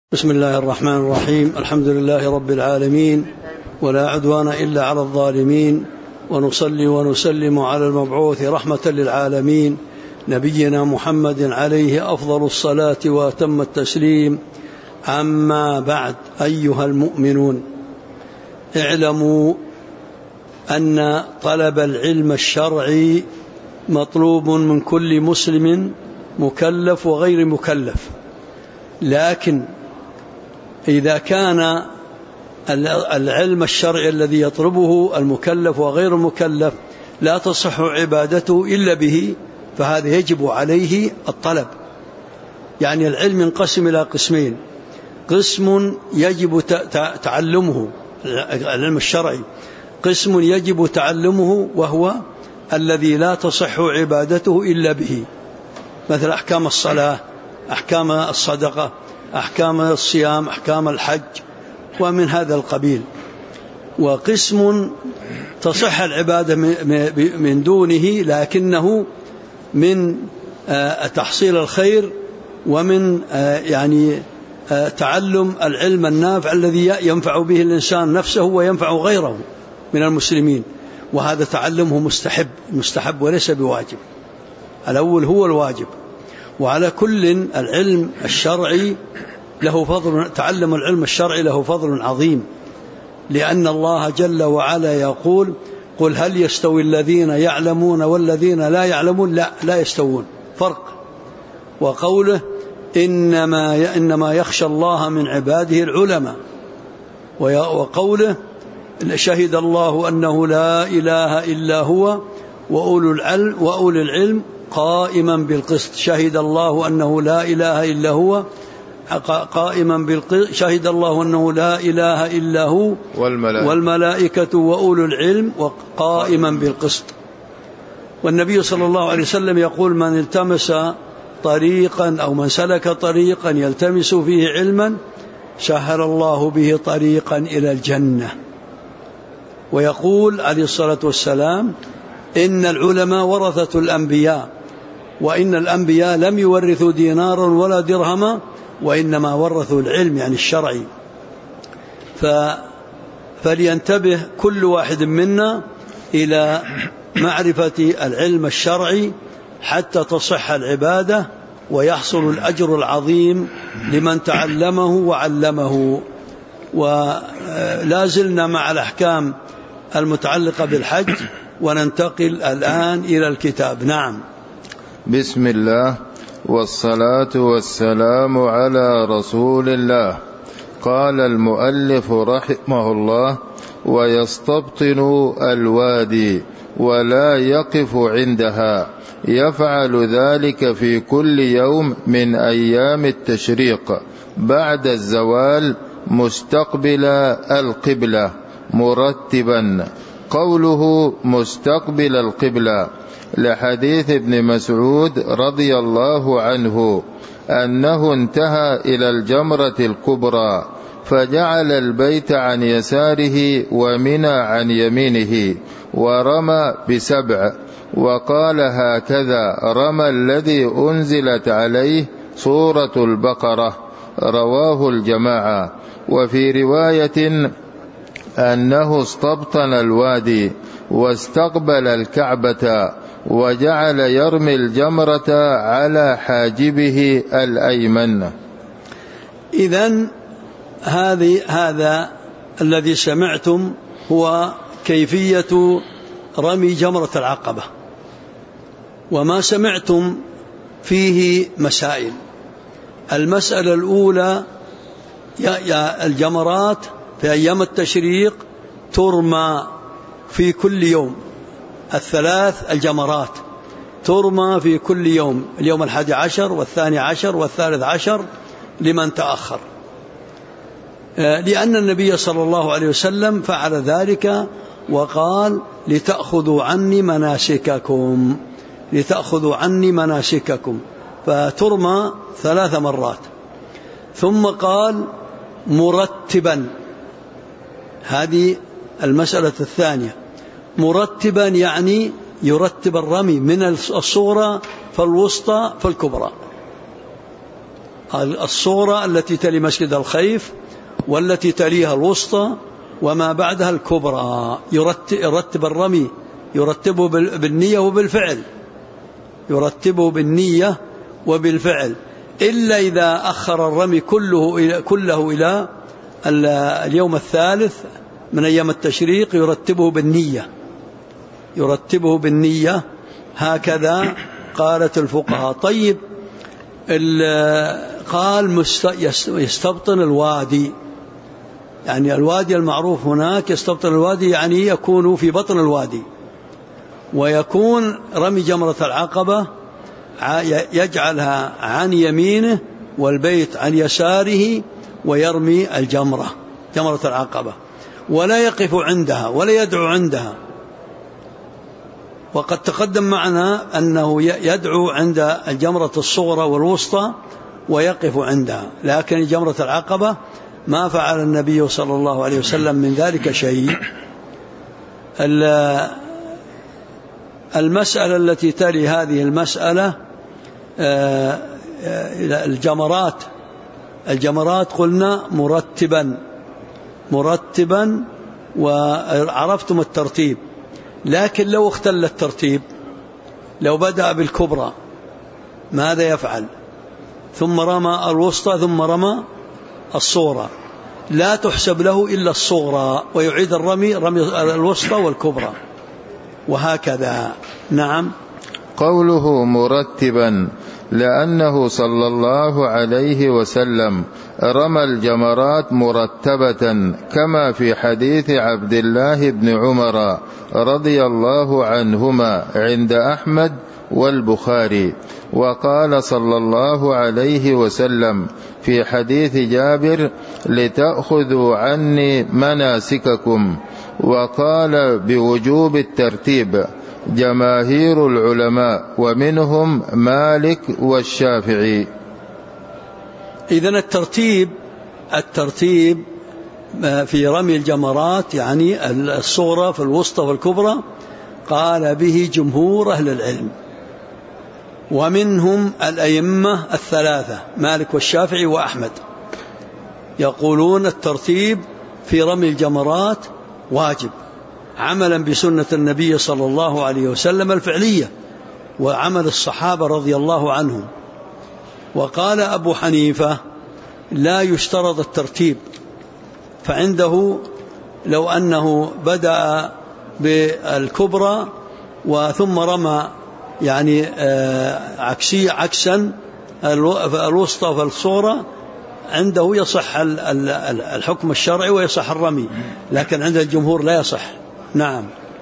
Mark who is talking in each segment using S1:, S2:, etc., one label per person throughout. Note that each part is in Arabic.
S1: بسم الله الرحمن الرحيم. الحمد لله رب العالمين، ولا عدوان إلا على الظالمين، ونصلي ونسلم على المبعوث رحمة للعالمين نبينا محمد عليه أفضل الصلاة وأتم التسليم. أما بعد، أيها المؤمنون، اعلموا أن طلب العلم الشرعي مطلوب من كل مسلم مكلف وغير مكلف، لكن إذا كان العلم الشرعي الذي يطلبه المكلف وغير المكلف لا تصح عبادته إلا به، فهذا يجب عليه الطلب. يعني العلم ينقسم إلى قسمين: قسم يجب تعلمه، العلم الشرعي قسم يجب تعلمه وهو الذي لا تصح عبادته إلا به، مثل أحكام الصلاة، أحكام الصدقة، أحكام الصيام، أحكام الحج ومن هذا القبيل. وقسم تصح العبادة من دونه، لكنه من تحصيل الخير ومن تعلم العلم النافع الذي ينفع به الإنسان نفسه وينفع غيره من المسلمين، وهذا تعلمه مستحب وليس بواجب. الأول هو الواجب. وعلى كل العلم الشرعي له فضل، تعلم العلم الشرعي له فضل عظيم، لأن الله جل وعلا يقول: قل هل يستوي الذين يعلمون والذين لا يعلمون؟ لا يستوون، فرق. وقوله: إنما يخشى الله من عباده العلماء. وقوله: شهد الله أنه لا إله إلا هو وأولو العلم قائما بالقسط. شهد الله أنه لا إله إلا هو قائما بالقسط، شهد الله أنه لا إله إلا هو والملائكة وأولو العلم قائما بالقسط. والنبي صلى الله عليه وسلم يقول: من التمس طريقا أو من سلك طريقا يلتمس فيه علما سهل الله به طريقا إلى الجنة. ويقول عليه الصلاة والسلام: إن العلماء ورثة الأنبياء، وإن الأنبياء لم يورثوا دينارا ولا درهما، وإنما ورثوا العلم، يعني الشرعي. فلينتبه كل واحد منا إلى معرفة العلم الشرعي حتى تصح العبادة ويحصل الأجر العظيم لمن تعلمه وعلمه. ولا زلنا مع الأحكام المتعلقة بالحج، وننتقل الآن إلى الكتاب. نعم.
S2: بسم الله والصلاة والسلام على رسول الله. قال المؤلف رحمه الله: ويستبطن الوادي ولا يقف عندها، يفعل ذلك في كل يوم من أيام التشريق بعد الزوال مستقبل القبلة مرتبا. قوله مستقبل القبلة لحديث ابن مسعود رضي الله عنه أنه انتهى إلى الجمرة الكبرى فجعل البيت عن يساره ومنى عن يمينه ورمى ب7، وقال: هكذا رمى الذي أنزلت عليه سورة البقرة. رواه الجماعة. وفي رواية أنه استبطن الوادي واستقبل الكعبة وجعل يرمي الجمرة على حاجبه الأيمن.
S1: إذن هذا الذي سمعتم هو كيفية رمي جمرة العقبة، وما سمعتم فيه مسائل. المسألة الأولى: الجمرات في أيام التشريق ترمى في كل يوم، 3 الجمرات ترمى في كل يوم، اليوم 11 و12 و13 لمن تأخر، لأن النبي صلى الله عليه وسلم فعل ذلك وقال: لتأخذوا عني مناسككم، فترمى 3 مرات. ثم قال: مرتبا، هذه المسألة الثانية. مرتبا يعني يرتب الرمي من الصغرى فالوسطى فالكبرى. الصغرى التي تلي مسجد الخيف، والتي تليها الوسطى، وما بعدها الكبرى. يرتب الرمي، يرتبه بالنية وبالفعل، يرتبه بالنية وبالفعل، إلا إذا أخر الرمي كله إلى اليوم الثالث من أيام التشريق يرتبه بالنية، يرتبه بالنية. هكذا قالت الفقهاء. طيب، قال يستبطن الوادي، يعني الوادي المعروف هناك يستبطن الوادي، يعني يكون في بطن الوادي، ويكون رمي جمرة العقبة يجعلها عن يمينه والبيت عن يساره، ويرمي الجمرة، جمرة العقبة، ولا يقف عندها ولا يدعو عندها. وقد تقدم معنا أنه يدعو عند الجمرة الصغرى والوسطى ويقف عندها، لكن جمرة العقبة ما فعل النبي صلى الله عليه وسلم من ذلك شيء. المسألة التي تلي هذه المسألة الجمرات قلنا مرتبا وعرفتم الترتيب. لكن لو اختل الترتيب، لو بدأ بالكبرى ماذا يفعل؟ ثم رمى الوسطى ثم رمى الصغرى، لا تحسب له إلا الصغرى، ويعيد رمي الوسطى والكبرى، وهكذا. نعم.
S2: قوله مرتبا لأنه صلى الله عليه وسلم رمى الجمرات مرتبة، كما في حديث عبد الله بن عمر رضي الله عنهما عند أحمد والبخاري. وقال صلى الله عليه وسلم في حديث جابر: لتأخذوا عني مناسككم. وقال بوجوب الترتيب جماهير العلماء، ومنهم مالك والشافعي.
S1: إذن الترتيب في رمي الجمرات، يعني الصغرى في الوسطى والكبرى، قال به جمهور أهل العلم، ومنهم الأئمة الثلاثة مالك والشافعي وأحمد، يقولون الترتيب في رمي الجمرات واجب، عملا بسنة النبي صلى الله عليه وسلم الفعلية، وعمل الصحابة رضي الله عنهم. وقال أبو حنيفة: لا يشترط الترتيب، فعنده لو أنه بدأ بالكبرى وثم رمى يعني عكسا الوسطى فالصغرى، عنده يصح الحكم الشرعي ويصح الرمي، لكن عند الجمهور لا يصح. نعم.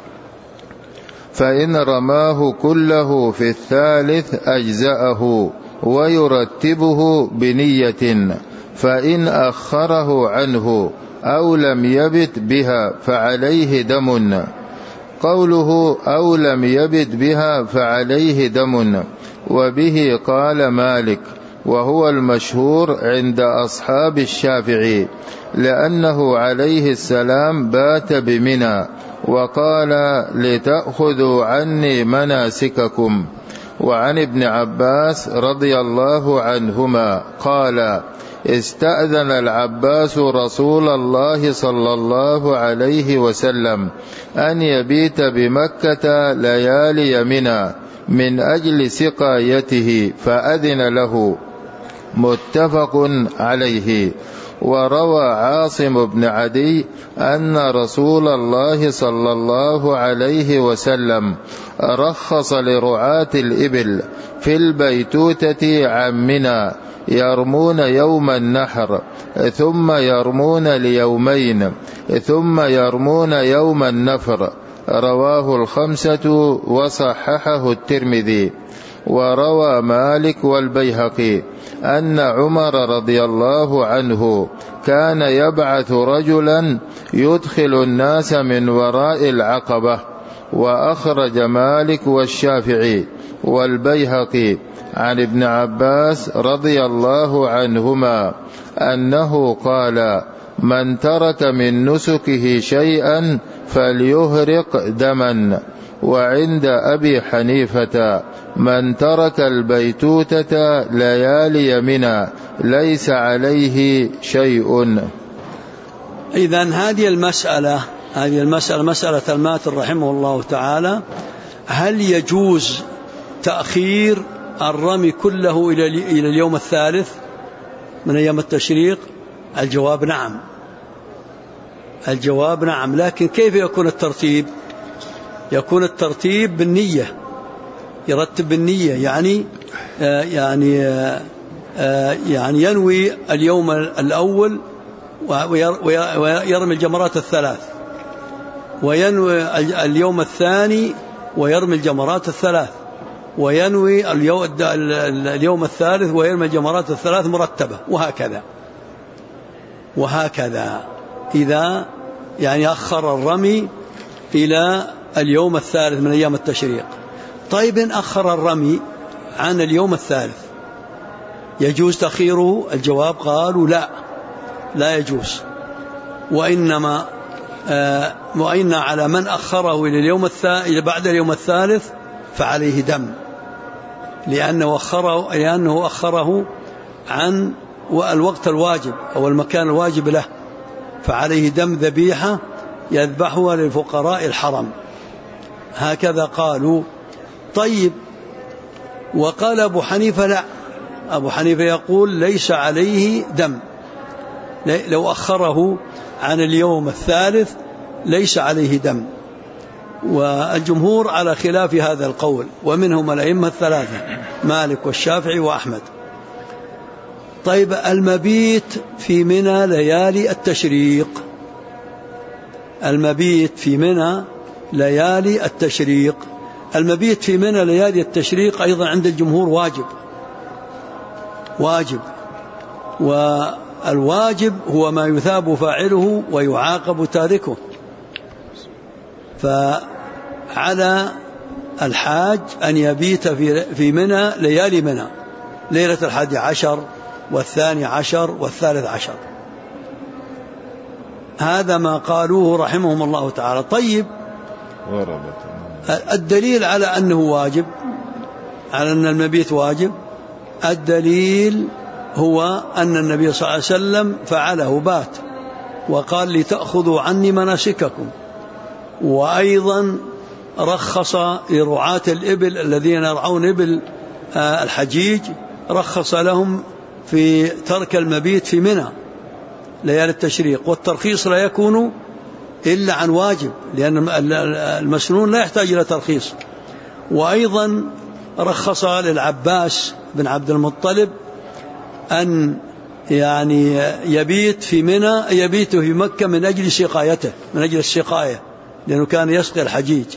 S2: فإن رماه كله في الثالث أجزأه ويرتبه بنية، فإن أخره عنه أو لم يبت بها فعليه دم. قوله أو لم يبت بها فعليه دم، وبه قال مالك، وهو المشهور عند أصحاب الشافعي، لأنه عليه السلام بات بمنى وقال: لتأخذوا عني مناسككم. وعن ابن عباس رضي الله عنهما قال: استأذن العباس رسول الله صلى الله عليه وسلم أن يبيت بمكة ليالي منى من أجل سقايته، فأذن له. متفق عليه. وروى عاصم بن عدي أن رسول الله صلى الله عليه وسلم رخص لرعاة الإبل في البيتوتة عن منى، يرمون يوم النحر ثم يرمون ليومين ثم يرمون يوم النفر. رواه الخمسة وصححه الترمذي. وروى مالك والبيهقي أن عمر رضي الله عنه كان يبعث رجلا يدخل الناس من وراء العقبة. وأخرج مالك والشافعي والبيهقي عن ابن عباس رضي الله عنهما أنه قال: من ترك من نسكه شيئا فليهرق دما. وعند أبي حنيفة من ترك البيتوتة ليالي منى ليس عليه شيء.
S1: إذن هذه المسألة مسألة الماتر رحمه الله تعالى، هل يجوز تأخير الرمي كله إلى اليوم الثالث من أيام التشريق؟ الجواب نعم. لكن كيف يكون الترتيب؟ يكون الترتيب بالنية، يرتب بالنية، يعني ينوي اليوم الأول ويرمي الجمرات الثلاث، وينوي اليوم الثاني ويرمي الجمرات الثلاث، وينوي اليوم الثالث ويرمي الجمرات الثلاث مرتبة، وهكذا إذا يعني أخر الرمي إلى اليوم الثالث من أيام التشريق. طيب إن أخر الرمي عن اليوم الثالث يجوز تأخيره؟ الجواب قالوا لا يجوز، وإن على من أخره إلى بعد اليوم الثالث فعليه دم، لأنه أخره عن الوقت الواجب أو المكان الواجب له، فعليه دم ذبيحة يذبحها للفقراء الحرم. هكذا قالوا. طيب، وقال أبو حنيفة لا، أبو حنيفة يقول ليس عليه دم، لو أخره عن اليوم الثالث ليس عليه دم. والجمهور على خلاف هذا القول، ومنهم الأئمة الثلاثة مالك والشافعي وأحمد. طيب، المبيت في منى ليالي التشريق، المبيت في منى ليالي التشريق أيضا عند الجمهور واجب، والواجب هو ما يثاب فاعله ويعاقب تاركه. فعلى الحاج أن يبيت في منى ليالي منى، ليلة 11 و12 و13. هذا ما قالوه رحمهم الله تعالى. طيب، الدليل على أنه واجب، على أن المبيت واجب، الدليل هو أن النبي صلى الله عليه وسلم فعله، بات وقال لتأخذوا عني مناسككم. وأيضا رخص لرعاة الإبل الذين يرعون إبل الحجيج، رخص لهم في ترك المبيت في منى ليالي التشريق. والترخيص لا يكون إلا عن واجب، لأن المسنون لا يحتاج إلى ترخيص. وأيضا رخص للعباس بن عبد المطلب أن يعني يبيت في منى، يبيت في مكة من أجل سقايته، من أجل السقاية، لأنه كان يسقي الحجيج.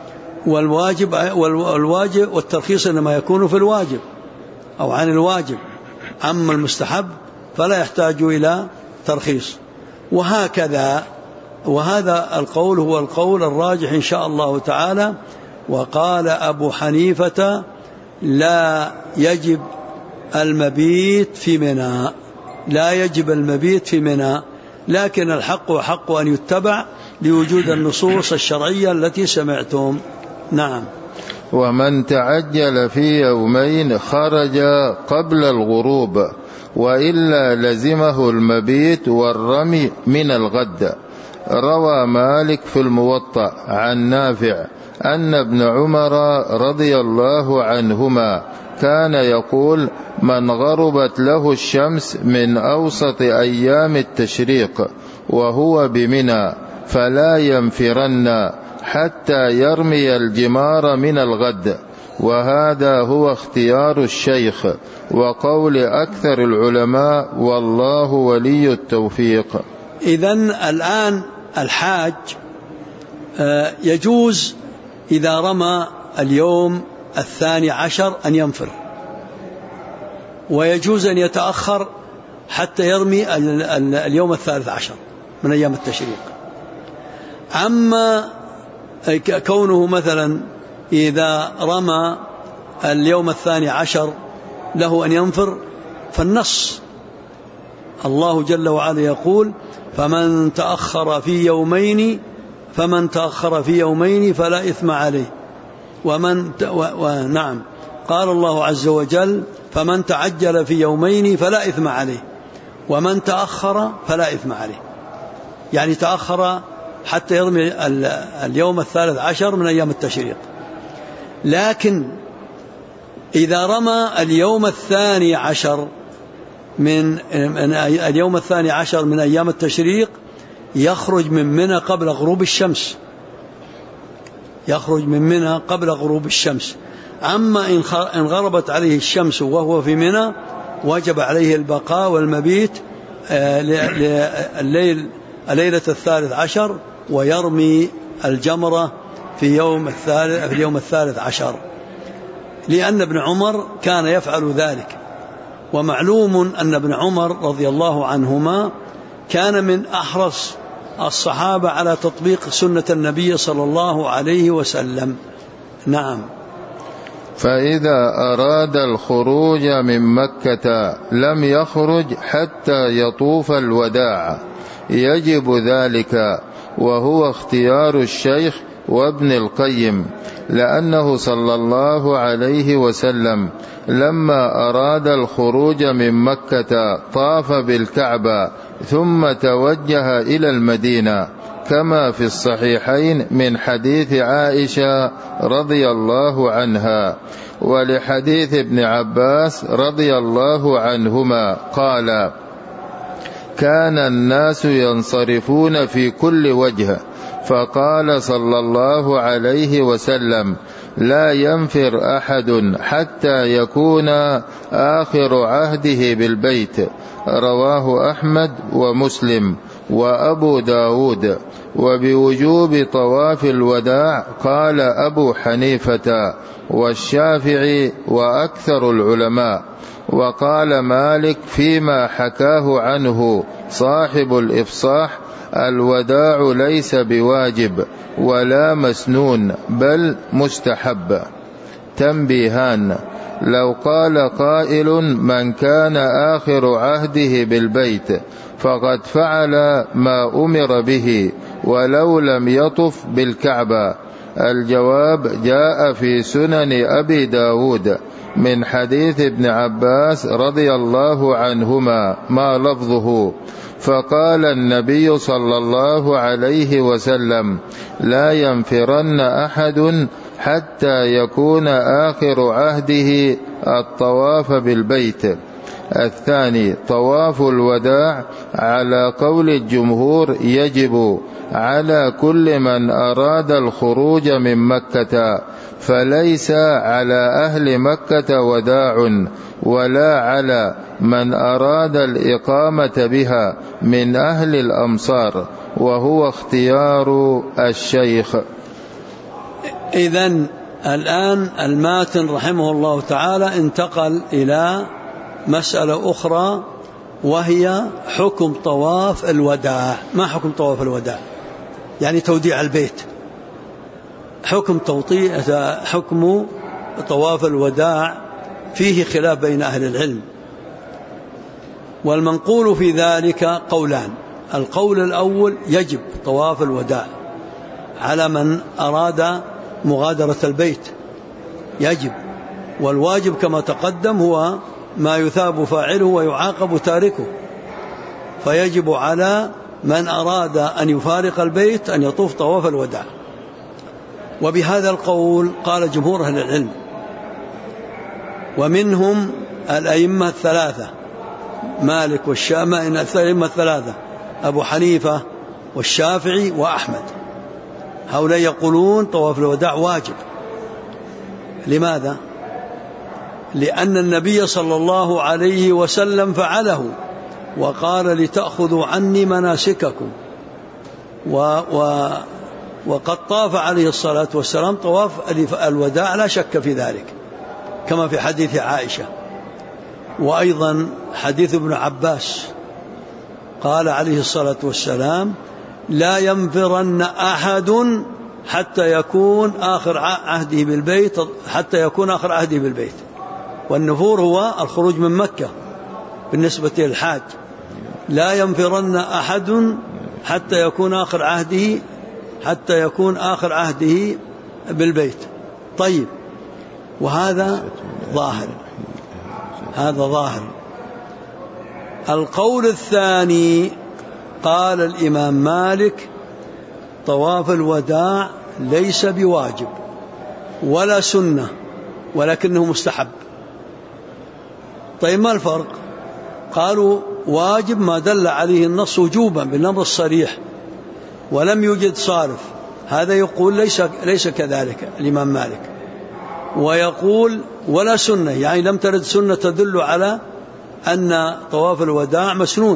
S1: والواجب والترخيص إنما يكون في الواجب أو عن الواجب، أما المستحب فلا يحتاج إلى ترخيص. وهكذا، وهذا القول هو القول الراجح إن شاء الله تعالى. وقال أبو حنيفة لا يجب المبيت في منى، لا يجب المبيت في منى، لكن الحق حق أن يتبع لوجود النصوص الشرعية التي سمعتم. نعم.
S2: ومن تعجل في يومين خرج قبل الغروب، وإلا لزمه المبيت والرمي من الغد. روى مالك في الموطأ عن نافع أن ابن عمر رضي الله عنهما كان يقول من غربت له الشمس من أوسط أيام التشريق وهو بمنى فلا ينفرن حتى يرمي الجمار من الغد. وهذا هو اختيار الشيخ وقول أكثر العلماء، والله ولي التوفيق.
S1: إذن الآن الحاج يجوز إذا رمى اليوم 12 أن ينفر، ويجوز أن يتأخر حتى يرمي اليوم 13 من أيام التشريق. أما كونه مثلا إذا رمى اليوم 12 له أن ينفر، فالنص الله جل وعلا يقول فمن تأخر في يومين فمن تأخر في يومين فلا إثم عليه. نعم، قال الله عز وجل فمن تعجل في يومين فلا إثم عليه، ومن تأخر فلا إثم عليه، يعني تأخر حتى يرمي اليوم 13 من أيام التشريق. لكن إذا رمى اليوم 12 من أيام التشريق يخرج من منى قبل غروب الشمس، يخرج من منى قبل غروب الشمس. أما إن غربت عليه الشمس وهو في منى وجب عليه البقاء والمبيت الليلة 13 ويرمي الجمرة في اليوم 13، لأن ابن عمر كان يفعل ذلك. ومعلوم أن ابن عمر رضي الله عنهما كان من أحرص الصحابة على تطبيق سنة النبي صلى الله عليه وسلم. نعم.
S2: فإذا أراد الخروج من مكة لم يخرج حتى يطوف الوداع، يجب ذلك، وهو اختيار الشيخ وابن القيم، لأنه صلى الله عليه وسلم لما أراد الخروج من مكة طاف بالكعبة ثم توجه إلى المدينة، كما في الصحيحين من حديث عائشة رضي الله عنها، ولحديث ابن عباس رضي الله عنهما قال: كان الناس ينصرفون في كل وجه، فقال صلى الله عليه وسلم: لا ينفر أحد حتى يكون آخر عهده بالبيت. رواه أحمد ومسلم وأبو داود. وبوجوب طواف الوداع قال أبو حنيفة والشافعي وأكثر العلماء. وقال مالك فيما حكاه عنه صاحب الإفصاح: الوداع ليس بواجب ولا مسنون بل مستحب. تنبيهان: لو قال قائل من كان آخر عهده بالبيت فقد فعل ما أمر به ولو لم يطف بالكعبة. الجواب: جاء في سنن أبي داود من حديث ابن عباس رضي الله عنهما ما لفظه: فقال النبي صلى الله عليه وسلم: لا ينفرن أحد حتى يكون آخر عهده الطواف بالبيت. الثاني: طواف الوداع على قول الجمهور يجب على كل من أراد الخروج من مكة، فليس على أهل مكة وداع ولا على من أراد الإقامة بها من أهل الأمصار، وهو اختيار الشيخ.
S1: إذن الآن الماتن رحمه الله تعالى انتقل إلى مسألة أخرى، وهي حكم طواف الوداع. ما حكم طواف الوداع؟ يعني توديع البيت. حكم طواف الوداع فيه خلاف بين أهل العلم، والمنقول في ذلك قولان. القول الأول: يجب طواف الوداع على من أراد مغادرة البيت، يجب، والواجب كما تقدم هو ما يثاب فاعله ويعاقب تاركه، فيجب على من أراد أن يفارق البيت أن يطوف طواف الوداع. وبهذا القول قال جمهور أهل العلم، ومنهم الأئمة الثلاثة: مالك والشافعي، الأئمة الثلاثة أبو حنيفة والشافعي وأحمد. هؤلاء يقولون طواف الوداع واجب. لماذا؟ لأن النبي صلى الله عليه وسلم فعله وقال: لتأخذوا عني مناسككم، وقد طاف عليه الصلاة والسلام طواف الوداع لا شك في ذلك، كما في حديث عائشة. وأيضا حديث ابن عباس قال عليه الصلاة والسلام: لا ينفرن أحد حتى يكون آخر عهده بالبيت. والنفور هو الخروج من مكة بالنسبة للحاج. لا ينفرن أحد حتى يكون آخر عهده حتى يكون آخر عهده بالبيت. طيب، وهذا ظاهر، هذا ظاهر. القول الثاني قال الإمام مالك طواف الوداع ليس بواجب ولا سنة ولكنه مستحب. طيب، ما الفرق؟ قالوا واجب ما دل عليه النص وجوبا بالنظر الصريح ولم يوجد صارف. هذا يقول ليس كذلك الإمام مالك. ويقول ولا سنة، يعني لم ترد سنة تدل على أن طواف الوداع مسنون،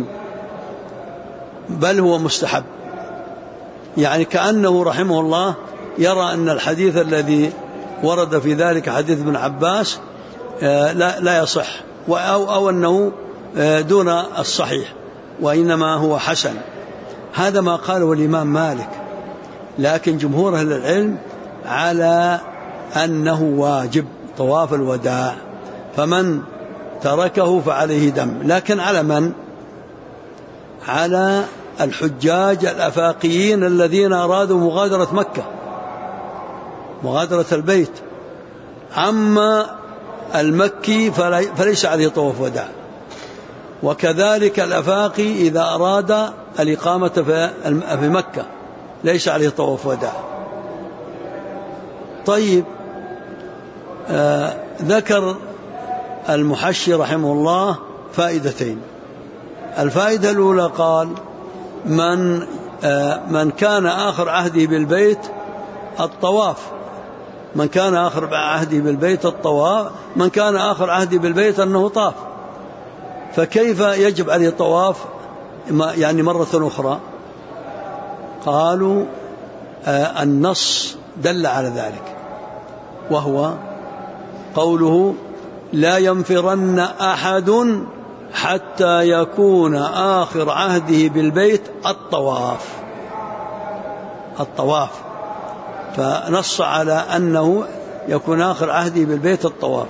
S1: بل هو مستحب. يعني كأنه رحمه الله يرى أن الحديث الذي ورد في ذلك حديث ابن عباس لا يصح، أو أنه دون الصحيح، وإنما هو حسن. هذا ما قاله الإمام مالك. لكن جمهور أهل العلم على أنه واجب طواف الوداع، فمن تركه فعليه دم. لكن على من؟ على الحجاج الأفاقيين الذين أرادوا مغادرة مكة، مغادرة البيت. أما المكي فليس عليه طواف وداع. وكذلك الأفاقي إذا أراد الإقامة في مكة ليس عليه طواف وداع. طيب، ذكر المحشي رحمه الله فائدتين. الفائدة الأولى قال من كان آخر عهده بالبيت الطواف، من كان آخر عهده بالبيت الطواف، من كان آخر عهده بالبيت أنه طاف، فكيف يجب عليه الطواف يعني مرة أخرى؟ قالوا النص دل على ذلك، وهو قوله لا ينفرن أحد حتى يكون آخر عهده بالبيت الطواف. فنص على أنه يكون آخر عهده بالبيت الطواف.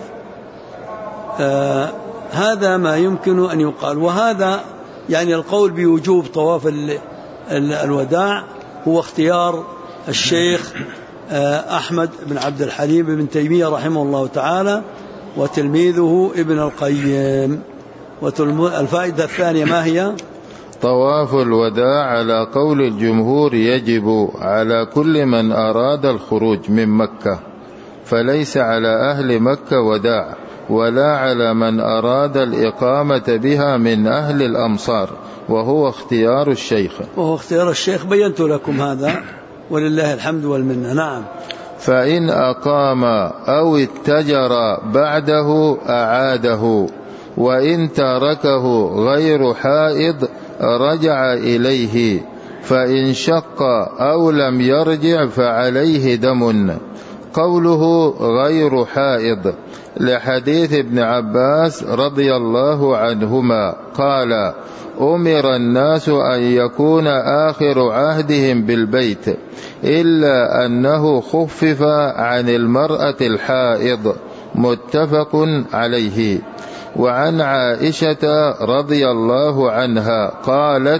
S1: هذا ما يمكن أن يقال. وهذا يعني القول بوجوب طواف الوداع هو اختيار الشيخ أحمد بن عبد الحليم بن تيمية رحمه الله تعالى وتلميذه ابن القيم. الفائدة الثانية ما هي؟
S2: طواف الوداع على قول الجمهور يجب على كل من أراد الخروج من مكة، فليس على أهل مكة وداع، ولا على من أراد الإقامة بها من أهل الأمصار، وهو اختيار الشيخ.
S1: بينت لكم هذا ولله الحمد والمنة. نعم.
S2: فإن أقام أو اتجر بعده أعاده، وإن تركه غير حائض رجع إليه، فإن شق أو لم يرجع فعليه دم. قوله غير حائض لحديث ابن عباس رضي الله عنهما قال أمر الناس أن يكون آخر عهدهم بالبيت، إلا أنه خفف عن المرأة الحائض، متفق عليه. وعن عائشة رضي الله عنها قالت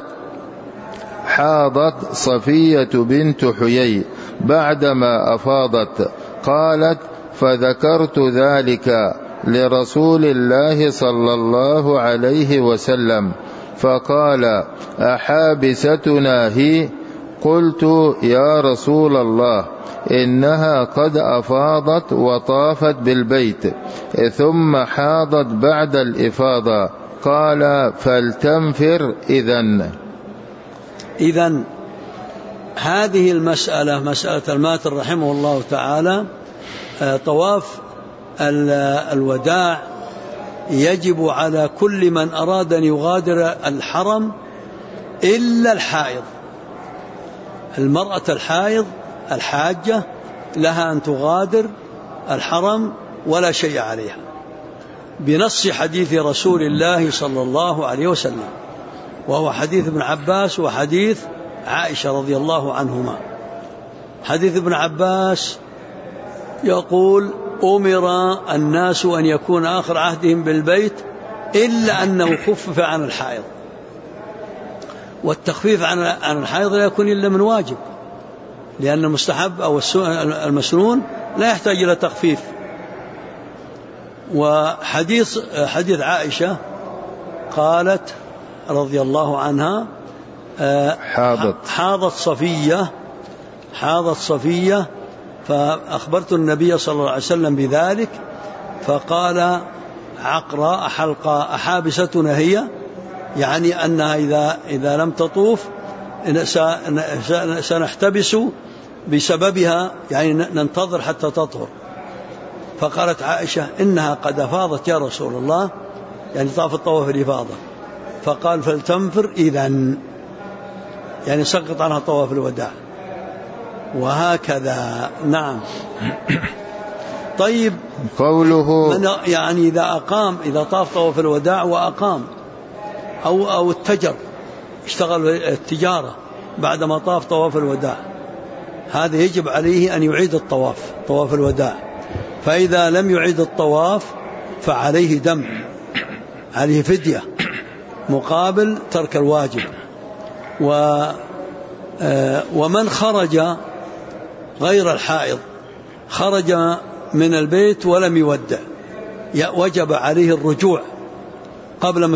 S2: حاضت صفية بنت حيي بعدما أفاضت، قالت فذكرت ذلك لرسول الله صلى الله عليه وسلم فقال أحابستنا هي؟ قلت يا رسول الله إنها قد أفاضت وطافت بالبيت ثم حاضت بعد الإفاضة. قال فلتنفر
S1: إذن هذه المسألة مسألة الماتر رحمه الله تعالى. طواف الوداع يجب على كل من أراد أن يغادر الحرم إلا الحائض. المرأة الحائض الحاجة لها أن تغادر الحرم ولا شيء عليها، بنص حديث رسول الله صلى الله عليه وسلم، وهو حديث ابن عباس وحديث عائشة رضي الله عنهما. حديث ابن عباس يقول أمر الناس أن يكون آخر عهدهم بالبيت إلا أنه خفف عن الحائض، والتخفيف عن الحائض لا يكون إلا من واجب، لأن المستحب أو المسنون لا يحتاج إلى تخفيف. وحديث عائشة قالت رضي الله عنها حاضت صفية فأخبرت النبي صلى الله عليه وسلم بذلك فقال عقراء حلقاء أحابستنا هي، يعني أنها إذا لم تطوف سنحتبس بسببها، يعني ننتظر حتى تطهر. فقالت عائشة إنها قد أفاضت يا رسول الله، يعني طاف الطواف الإفاضة. فقال فلتنفر إذن، يعني سقط عنها طواف الوداع. وهكذا. نعم. طيب
S2: قوله
S1: يعني إذا طاف طواف الوداع وأقام أو التجر، اشتغل التجارة بعدما طاف طواف الوداع، هذا يجب عليه أن يعيد طواف الوداع. فإذا لم يعيد الطواف فعليه دم، عليه فدية مقابل ترك الواجب. ومن خرج غير الحائض، خرج من البيت ولم يودع، وجب عليه الرجوع قبل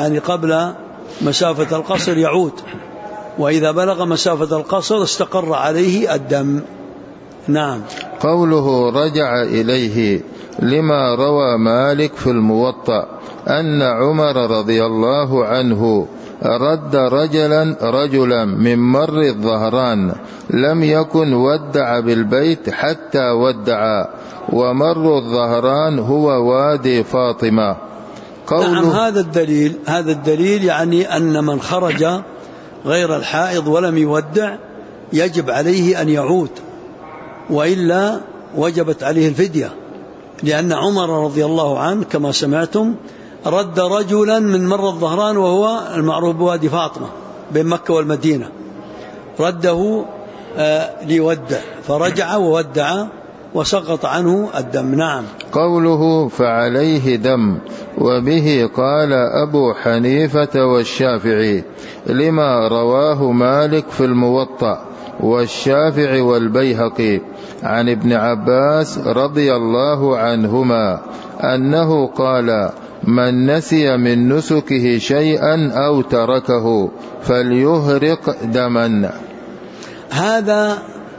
S1: مسافة القصر يعود، وإذا بلغ مسافة القصر استقر عليه الدم. نعم.
S2: قوله رجع إليه لما روى مالك في الموطأ أن عمر رضي الله عنه رد رجلا من مر الظهران لم يكن ودع بالبيت حتى ودع، ومر الظهران هو وادي فاطمة.
S1: نعم. هذا الدليل يعني أن من خرج غير الحائض ولم يودع يجب عليه أن يعود، وإلا وجبت عليه الفدية، لأن عمر رضي الله عنه كما سمعتم رد رجلا من مر الظهران وهو المعروف بوادي فاطمة بين مكة والمدينة، رده ليودع، فرجع وودع وسقط عنه الدم. نعم.
S2: قوله فعليه دم، وبه قال أبو حنيفة والشافعي لما رواه مالك في الموطأ والشافعي والبيهقي عن ابن عباس رضي الله عنهما أنه قال من نسي من نسكه شيئا أو تركه فليهرق دما.
S1: هذا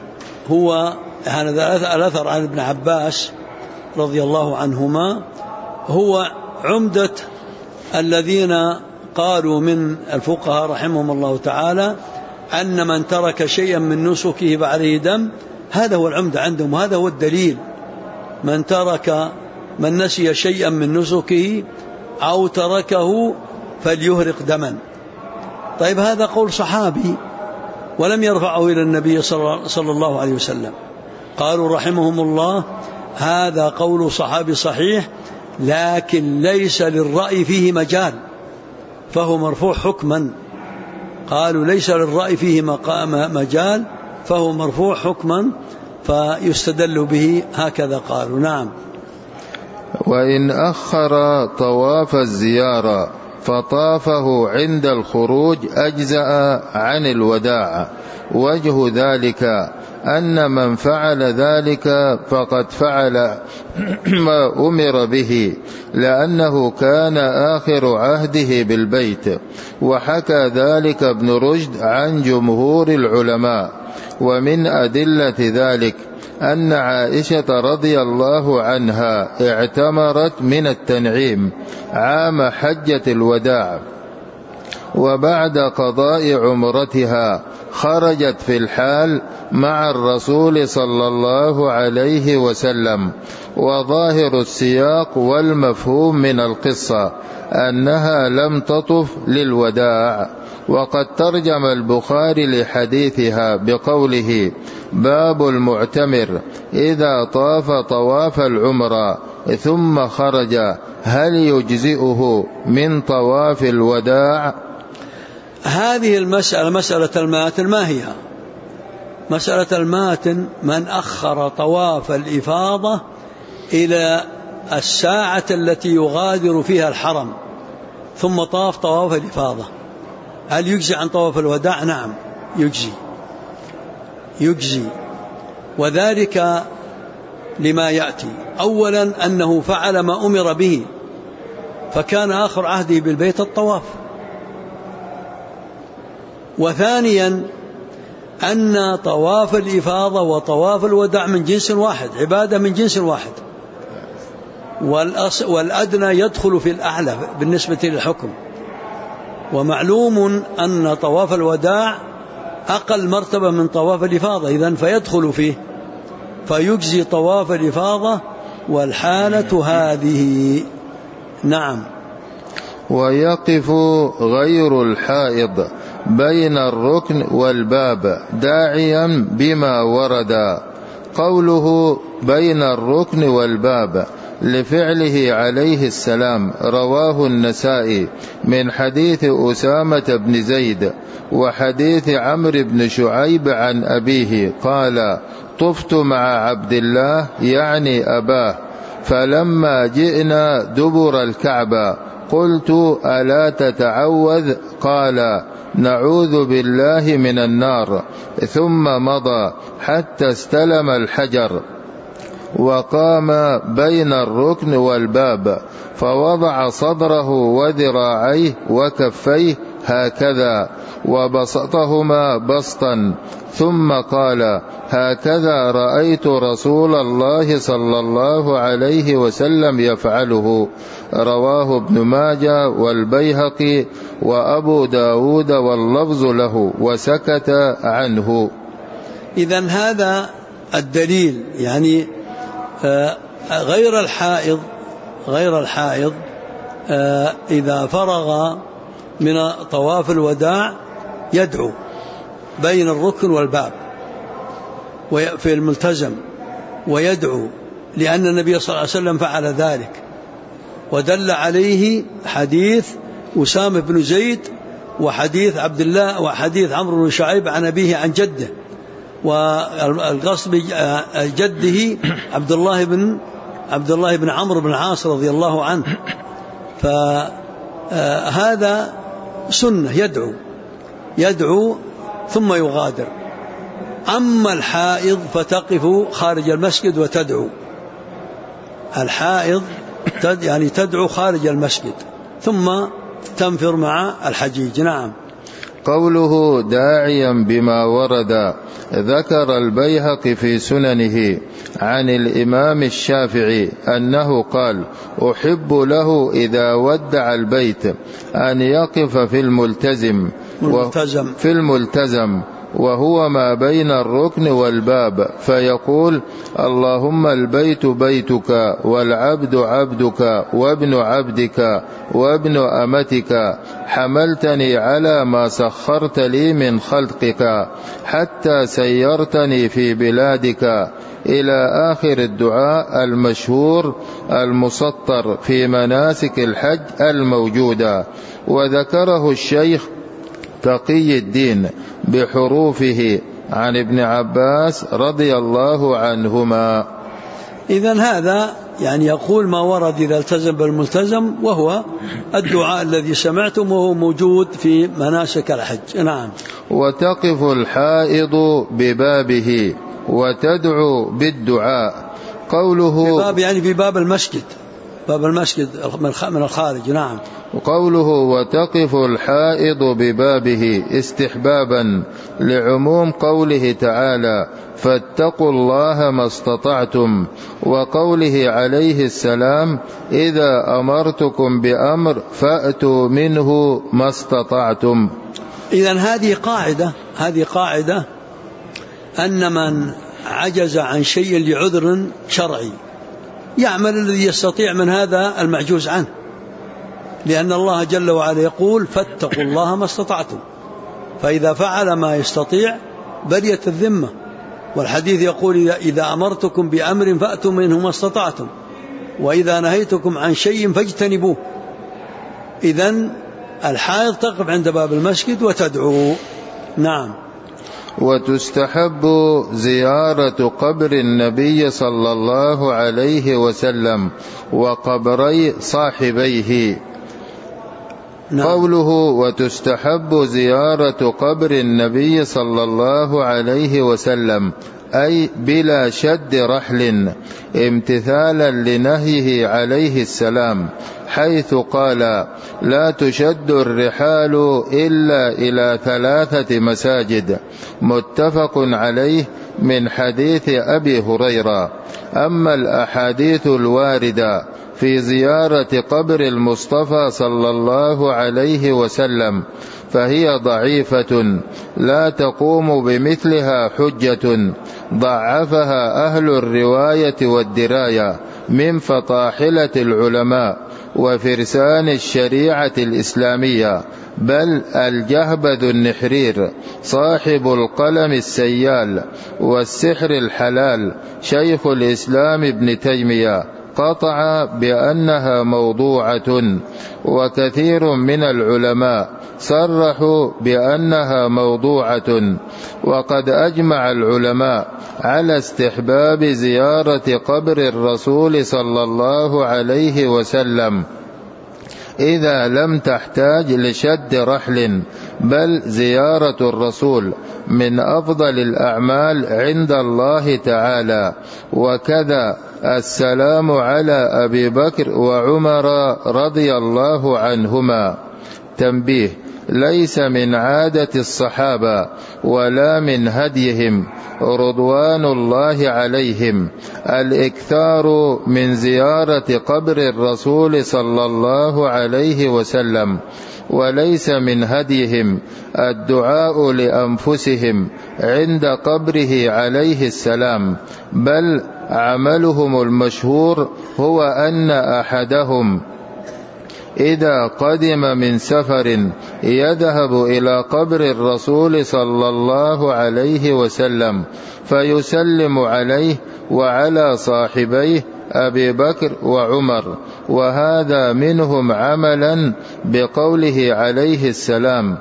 S1: الأثر عن ابن عباس رضي الله عنهما هو عمدة الذين قالوا من الفقهاء رحمهم الله تعالى أن من ترك شيئا من نسكه فعليه دم. هذا هو العمدة عندهم، وهذا هو الدليل. من نسي شيئا من نسكه أو تركه فليهرق دما. طيب هذا قول صحابي ولم يرفعه إلى النبي صلى الله عليه وسلم. قالوا رحمهم الله هذا قول صحابي صحيح، لكن ليس للرأي فيه مجال، فهو مرفوع حكما. قالوا ليس للرأي فيه مجال فهو مرفوع حكما، فيستدل به، هكذا قالوا. نعم.
S2: وإن أخر طواف الزيارة فطافه عند الخروج أجزأ عن الوداع. وجه ذلك أن من فعل ذلك فقد فعل ما أمر به، لأنه كان آخر عهده بالبيت. وحكى ذلك ابن رشد عن جمهور العلماء. ومن أدلة ذلك أن عائشة رضي الله عنها اعتمرت من التنعيم عام حجة الوداع، وبعد قضاء عمرتها خرجت في الحال مع الرسول صلى الله عليه وسلم. وظاهر السياق والمفهوم من القصة أنها لم تطف للوداع. وقد ترجم البخاري لحديثها بقوله باب المعتمر إذا طاف طواف العمرة ثم خرج هل يجزئه من طواف الوداع؟
S1: هذه المسألة مسألة الماتن ما هي؟ مسألة الماتن من أخر طواف الإفاضة إلى الساعة التي يغادر فيها الحرم ثم طاف طواف الإفاضة، هل يجزي عن طواف الوداع؟ نعم يجزي. يجزي، وذلك لما يأتي. أولا أنه فعل ما أمر به، فكان آخر عهده بالبيت الطواف. وثانيا أن طواف الإفاضة وطواف الوداع من جنس واحد، عبادة من جنس واحد، والأدنى يدخل في الأعلى بالنسبة للحكم. ومعلوم أن طواف الوداع أقل مرتبة من طواف الإفاضة، إذن فيدخل فيه، فيجزي طواف الإفاضة والحالة هذه. نعم.
S2: ويقف غير الحائض بين الركن والباب داعيا بما ورد. قوله بين الركن والباب لفعله عليه السلام رواه النسائي من حديث أسامة بن زيد وحديث عمرو بن شعيب عن أبيه قال: طفت مع عبد الله يعني أباه، فلما جئنا دبر الكعبة قلت: ألا تتعوذ؟ قال: نعوذ بالله من النار. ثم مضى حتى استلم الحجر، وقام بين الركن والباب، فوضع صدره وذراعيه وكفيه هكذا، وبسطهما بسطا، ثم قال: هكذا رأيت رسول الله صلى الله عليه وسلم يفعله. رواه ابن ماجه والبيهقي وأبو داود واللفظ له، وسكت عنه.
S1: إذن هذا الدليل، يعني غير الحائض إذا فرغ من طواف الوداع يدعو بين الركن والباب في الملتزم، ويدعو لأن النبي صلى الله عليه وسلم فعل ذلك، ودل عليه حديث أسامة بن زيد وحديث عبد الله وحديث عمرو بن شعيب عن أبيه عن جده، والقصد بجده عبد الله بن عمرو بن العاص رضي الله عنه. فهذا سنة، يدعو ثم يغادر. أما الحائض فتقف خارج المسجد وتدعو. الحائض يعني تدعو خارج المسجد ثم تنفر مع الحجيج. نعم.
S2: قوله داعيا بما ورد، ذكر البيهقي في سننه عن الإمام الشافعي أنه قال: أحب له إذا ودع البيت أن يقف في الملتزم وهو ما بين الركن والباب، فيقول: اللهم البيت بيتك، والعبد عبدك، وابن عبدك، وابن أمتك، حملتني على ما سخرت لي من خلقك، حتى سيرتني في بلادك، إلى آخر الدعاء المشهور المسطر في مناسك الحج الموجودة. وذكره الشيخ تقي الدين بحروفه عن ابن عباس رضي الله عنهما.
S1: إذن هذا يعني يقول ما ورد إذا التزم بالملتزم، وهو الدعاء الذي سمعتم وهو موجود في مناسك الحج. نعم.
S2: وتقف الحائض ببابه وتدعو بالدعاء. قوله
S1: بباب يعني في باب المسجد، باب المسجد من الخارج. نعم.
S2: وقوله وتقف الحائض ببابه استحبابا لعموم قوله تعالى: فاتقوا الله ما استطعتم، وقوله عليه السلام: إذا أمرتكم بأمر فأتوا منه ما استطعتم.
S1: إذن هذه قاعدة أن من عجز عن شيء لعذر شرعي يعمل الذي يستطيع من هذا المعجوز عنه، لأن الله جل وعلا يقول: فاتقوا الله ما استطعتم، فإذا فعل ما يستطيع بريت الذمة. والحديث يقول: إذا أمرتكم بأمر فأتوا منه ما استطعتم، وإذا نهيتكم عن شيء فاجتنبوه. إذن الحائض تقف عند باب المسجد وتدعو. نعم.
S2: وتستحب زيارة قبر النبي صلى الله عليه وسلم وقبري صاحبيه. نعم. قوله وتستحب زيارة قبر النبي صلى الله عليه وسلم أي بلا شد رحل امتثالا لنهيه عليه السلام، حيث قال لا تشد الرحال إلا إلى 3 مساجد، متفق عليه من حديث أبي هريرة. أما الأحاديث الواردة في زيارة قبر المصطفى صلى الله عليه وسلم فهي ضعيفة لا تقوم بمثلها حجة ضعفها أهل الرواية والدراية من فطاحلة العلماء وفرسان الشريعة الإسلامية، بل الجهبذ النحرير صاحب القلم السيال والسحر الحلال شيخ الإسلام ابن تيمية قطع بأنها موضوعة، وكثير من العلماء صرحوا بأنها موضوعة. وقد أجمع العلماء على استحباب زيارة قبر الرسول صلى الله عليه وسلم إذا لم تحتاج لشد رحل، بل زيارة الرسول من أفضل الأعمال عند الله تعالى. وكذا السلام على أبي بكر وعمر رضي الله عنهما. تنبيه: ليس من عادة الصحابة ولا من هديهم رضوان الله عليهم الإكثار من زيارة قبر الرسول صلى الله عليه وسلم، وليس من هديهم الدعاء لأنفسهم عند قبره عليه السلام، بل عملهم المشهور هو أن أحدهم إذا قدم من سفر يذهب إلى قبر الرسول صلى الله عليه وسلم فيسلم عليه وعلى صاحبيه أبي بكر وعمر، وهذا منهم عملا بقوله عليه السلام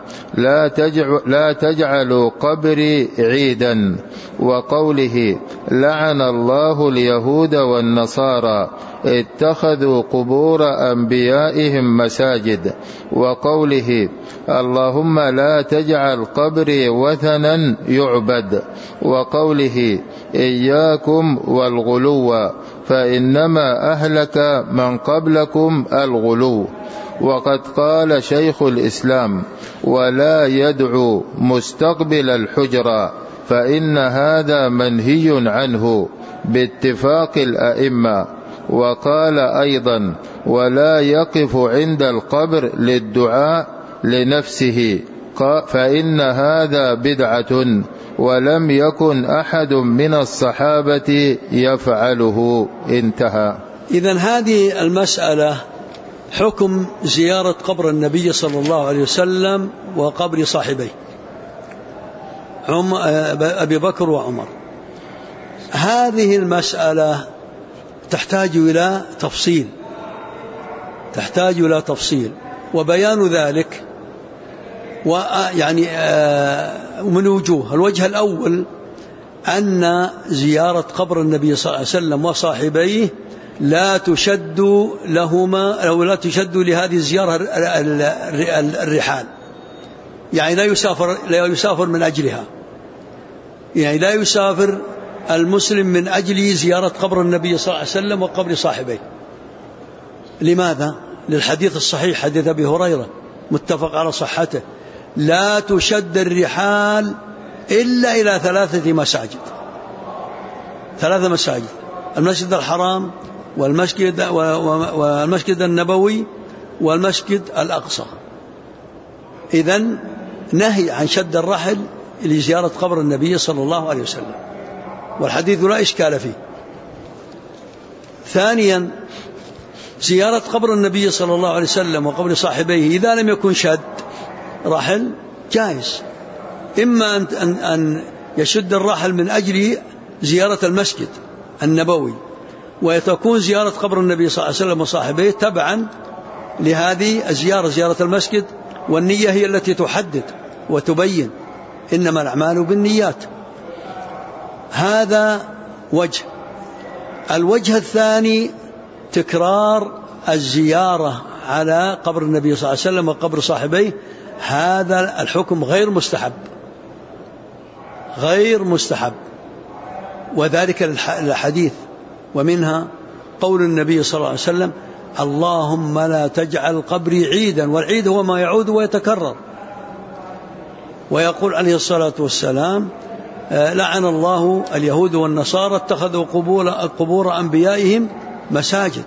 S2: لا تجعلوا قبري عيدا، وقوله لعن الله اليهود والنصارى اتخذوا قبور أنبيائهم مساجد، وقوله اللهم لا تجعل قبري وثنا يعبد، وقوله إياكم والغلو فإنما أهلك من قبلكم الغلو. وقد قال شيخ الإسلام ولا يدعو مستقبل الحجرة، فإن هذا منهي عنه باتفاق الأئمة. وقال أيضا ولا يقف عند القبر للدعاء لنفسه، فإن هذا بدعة ولم يكن أحد من الصحابة يفعله. انتهى.
S1: إذن هذه المسألة حكم زيارة قبر النبي صلى الله عليه وسلم وقبر صاحبيه أبي بكر وعمر. هذه المسألة تحتاج إلى تفصيل وبيان ذلك، ويعني من وجوه. الوجه الأول أن زيارة قبر النبي صلى الله عليه وسلم وصاحبيه لا تشد لهما أو لا تشد لهذه الزيارة الرحال، يعني لا يسافر من أجلها، يعني لا يسافر المسلم من أجل زيارة قبر النبي صلى الله عليه وسلم وقبر صاحبيه. لماذا؟ للحديث الصحيح حديث أبي هريرة متفق على صحته: لا تشد الرحال إلا إلى 3 مساجد، 3 مساجد: المسجد الحرام والمسجد النبوي والمسجد الأقصى. إذن نهي عن شد الرحل لزيارة قبر النبي صلى الله عليه وسلم، والحديث لا إشكال فيه. ثانيا، زيارة قبر النبي صلى الله عليه وسلم وقبر صاحبيه إذا لم يكن شد رحل جائز، إما أن يشد الرحل من أجل زيارة المسجد النبوي، وتكون زيارة قبر النبي صلى الله عليه وسلم وصاحبيه تبعا لهذه الزيارة، زيارة المسجد، والنية هي التي تحدد وتبين، إنما الأعمال بالنيات. هذا وجه. الوجه الثاني تكرار الزيارة على قبر النبي صلى الله عليه وسلم وقبر صاحبيه، هذا الحكم غير مستحب، غير مستحب. وذلك الحديث، ومنها قول النبي صلى الله عليه وسلم: اللهم لا تجعل قبري عيدا، والعيد هو ما يعود ويتكرر. ويقول عليه الصلاة والسلام: لعن الله اليهود والنصارى اتخذوا قبور أنبيائهم مساجد،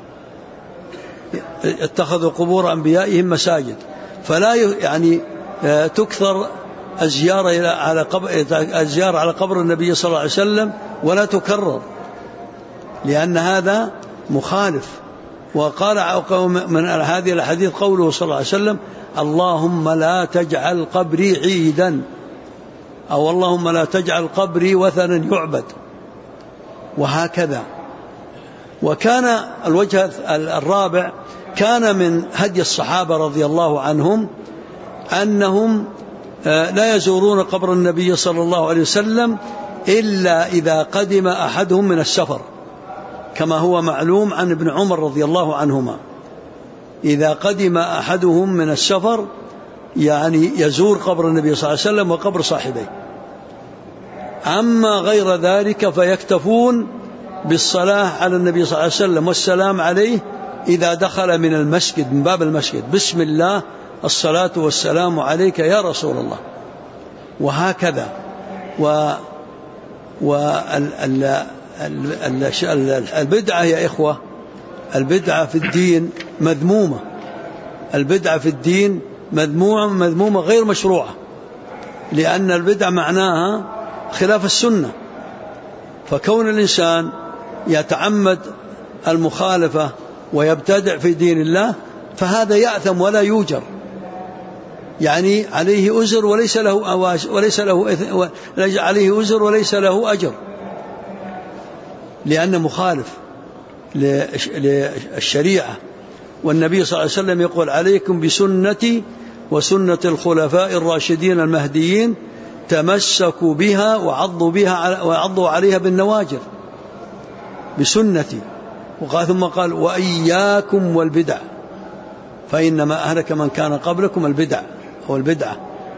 S1: اتخذوا قبور أنبيائهم مساجد. فلا يعني تكثر الزيارة على قبر النبي صلى الله عليه وسلم ولا تكرر، لأن هذا مخالف. وقال من هذه الحديث قوله صلى الله عليه وسلم: اللهم لا تجعل قبري عيدا، أو اللهم لا تجعل قبري وثنا يعبد، وهكذا. وكان الوجه الرابع، كان من هدي الصحابة رضي الله عنهم أنهم لا يزورون قبر النبي صلى الله عليه وسلم إلا إذا قدم أحدهم من السفر، كما هو معلوم عن ابن عمر رضي الله عنهما، إذا قدم أحدهم من السفر يعني يزور قبر النبي صلى الله عليه وسلم وقبر صاحبيه. أما غير ذلك فيكتفون بالصلاة على النبي صلى الله عليه وسلم والسلام عليه إذا دخل من المسجد، من باب المسجد: بسم الله، الصلاة والسلام عليك يا رسول الله. وهكذا. البدعة يا إخوة، البدعة في الدين مذمومة، البدعة في الدين مذمومة غير مشروعة، لأن البدعة معناها خلاف السنة. فكون الإنسان يتعمد المخالفة ويبتدع في دين الله فهذا يأثم ولا يوجر، يعني عليه أجر وليس له أجر، لأنه مخالف للشريعة. والنبي صلى الله عليه وسلم يقول: عليكم بسنتي وسنة الخلفاء الراشدين المهديين، تمسكوا بها وعضوا عليها بالنواجذ، بسنتي. ثم قال: وإياكم والبدع فإنما أهلك من كان قبلكم البدع أو البدعة.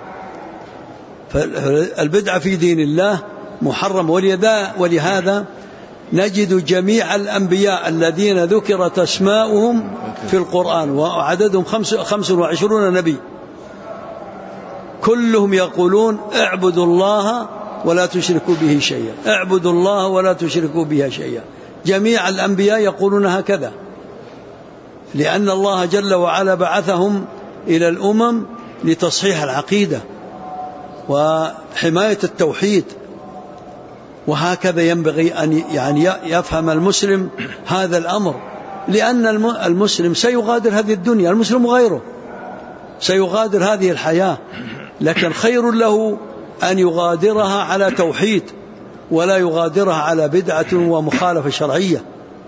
S1: فالبدعة في دين الله محرم. ولهذا نجد جميع الأنبياء الذين ذكرت أسماؤهم في القرآن وعددهم 25 نبي، كلهم يقولون: اعبدوا الله ولا تشركوا به شيئا، اعبدوا الله ولا تشركوا به شيئا. جميع الأنبياء يقولون هكذا، لأن الله جل وعلا بعثهم إلى الأمم لتصحيح العقيدة وحماية التوحيد. وهكذا ينبغي أن يفهم المسلم هذا الأمر، لأن المسلم سيغادر هذه الدنيا، المسلم وغيره سيغادر هذه الحياة، لكن خير له أن يغادرها على توحيد ولا يغادرها على بدعة ومخالفة شرعية،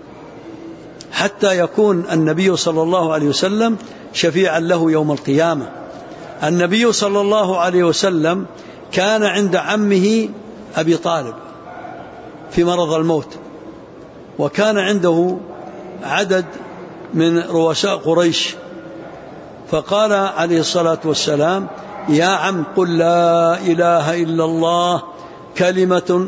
S1: حتى يكون النبي صلى الله عليه وسلم شفيعا له يوم القيامة. النبي صلى الله عليه وسلم كان عند عمه أبي طالب في مرض الموت، وكان عنده عدد من رؤساء قريش، فقال عليه الصلاة والسلام: يا عم، قل لا إله إلا الله، كلمة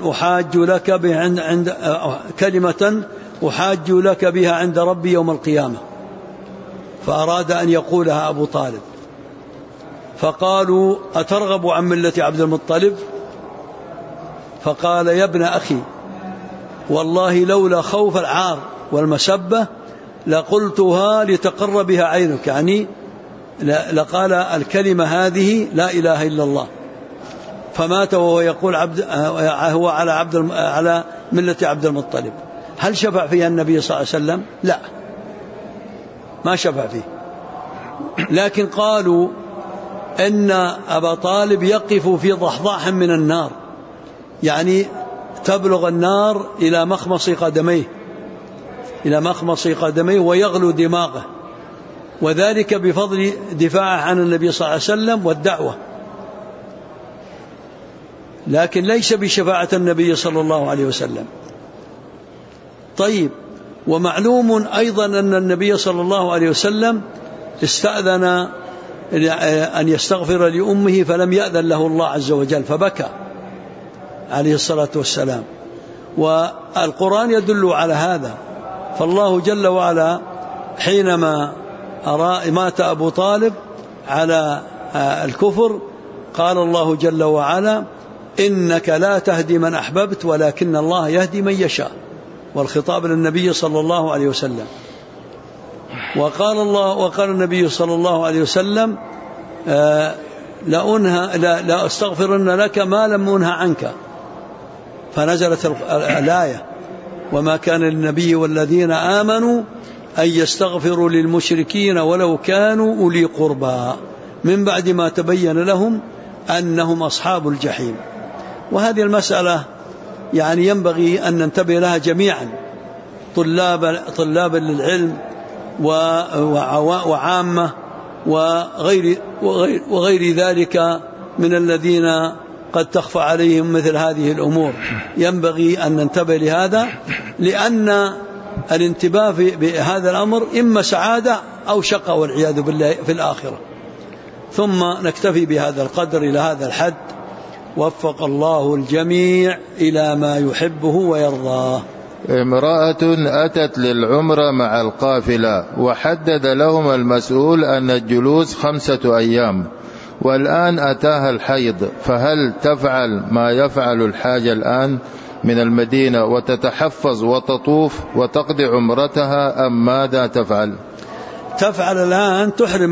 S1: أحاج لك بها عند ربي يوم القيامة. فأراد أن يقولها أبو طالب، فقالوا: أترغب عن ملة عبد المطلب؟ فقال: يا ابن أخي، والله لولا خوف العار والمسبة لقلتها لتقر بها عينك، يعني لقال الكلمة هذه لا إله إلا الله. فمات وهو يقول هو على ملة عبد المطلب. هل شفع فيها النبي صلى الله عليه وسلم؟ لا، ما شفع فيه. لكن قالوا إن أبا طالب يقف في ضحضاح من النار، يعني تبلغ النار إلى مخمص قدميه ويغلو دماغه، وذلك بفضل دفاعه عن النبي صلى الله عليه وسلم والدعوة، لكن ليس بشفاعة النبي صلى الله عليه وسلم. طيب، ومعلوم أيضا أن النبي صلى الله عليه وسلم استأذن أن يستغفر لأمه فلم يأذن له الله عز وجل فبكى عليه الصلاة والسلام. والقرآن يدل على هذا. فالله جل وعلا حينما مات أبو طالب على الكفر قال الله جل وعلا إنك لا تهدي من أحببت ولكن الله يهدي من يشاء، والخطاب للنبي صلى الله عليه وسلم. وقال النبي صلى الله عليه وسلم لا أستغفرن لك ما لم أنه عنك، فنزلت الآية وما كان للنبي والذين آمنوا أن يستغفروا للمشركين ولو كانوا أولي قربى من بعد ما تبين لهم أنهم أصحاب الجحيم. وهذه المسألة ينبغي أن ننتبه لها جميعا، طلابا للعلم وعامة وغير ذلك من الذين قد تخفى عليهم مثل هذه الأمور. ينبغي أن ننتبه لهذا، لأن الانتباه بهذا الأمر إما سعادة أو شقاء والعياذ بالله في الآخرة. ثم نكتفي بهذا القدر إلى هذا الحد، وفق الله الجميع إلى ما يحبه ويرضاه.
S2: امرأة أتت للعمرة مع القافلة وحدد لهم المسؤول أن الجلوس 5 أيام، والآن أتاها الحيض، فهل تفعل ما يفعل الحاج الآن من المدينة وتتحفظ وتطوف وتقضي عمرتها أم ماذا تفعل؟
S1: تفعل الآن تحرم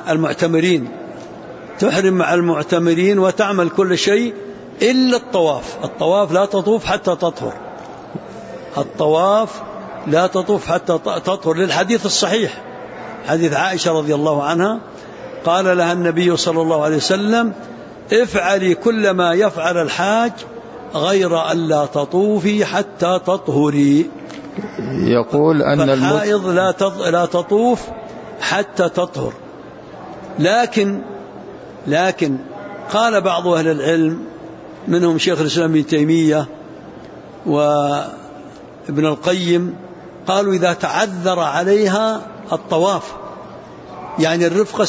S1: مع المعتمرين وتعمل كل شيء إلا الطواف لا تطوف حتى تطهر. الطواف لا تطوف حتى تطهر، للحديث الصحيح حديث عائشة رضي الله عنها قال لها النبي صلى الله عليه وسلم افعلي كل ما يفعل الحاج غير أن لا تطوفي حتى تطهري.
S2: يقول أن
S1: الحائض لا تطوف حتى تطهر. لكن قال بعض أهل العلم منهم شيخ الإسلام ابن تيمية وابن القيم قالوا إذا تعذر عليها الطواف الرفقة